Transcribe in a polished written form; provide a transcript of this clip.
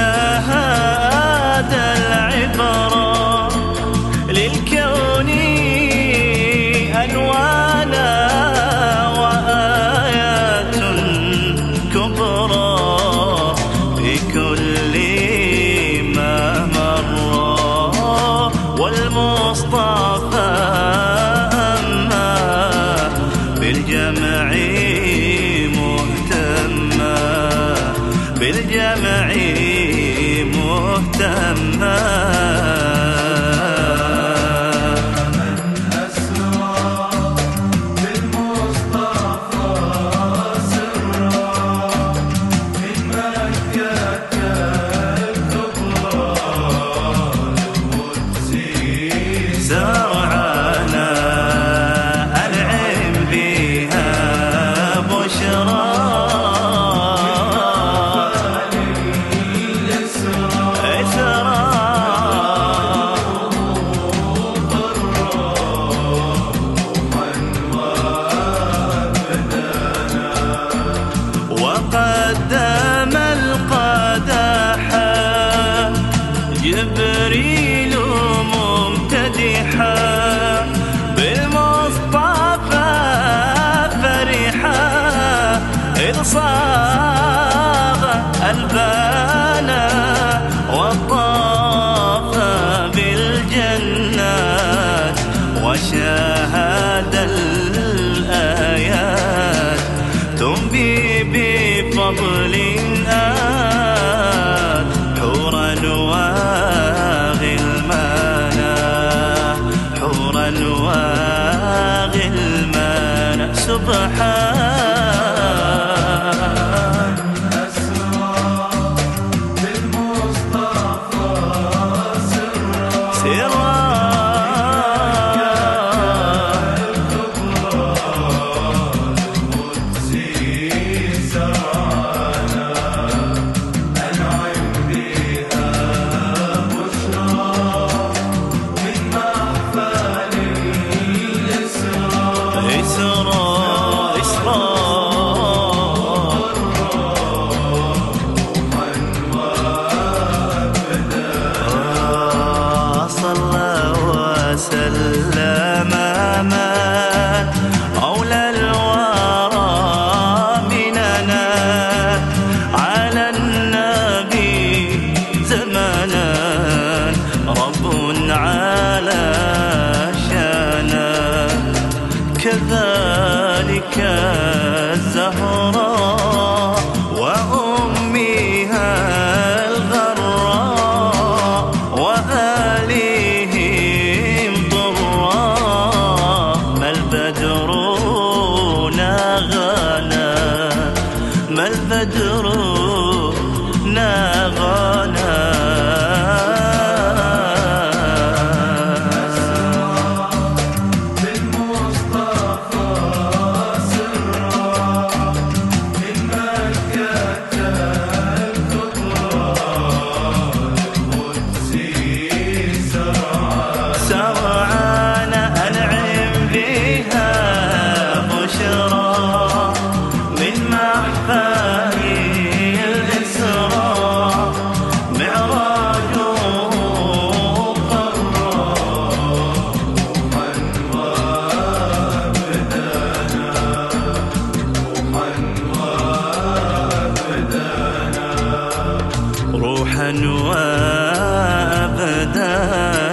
وشاهد العبرة للكون ألوانا وآيات كبرى في كل ما مر، والمصطفى أما بالجمع مهتما، بالجمع مهتما. وقدم القدح جبريل ممتدحا بالمصطفى فرحا إذ صاغ البانا وطاف بالجنات وشاهد الآيات تنبي بفضل حورا وغلمانا، حورا وغلمانا. سبحان أسرى بالمصطفى سرا سلم أولى الورى مننا على النبي زمانا رب على شانا، كذلك الزهراء وأمها الغراء وآلهم ضرا، ما البدر ناغانا، ما البدر ناغانا. روحا وأبدانا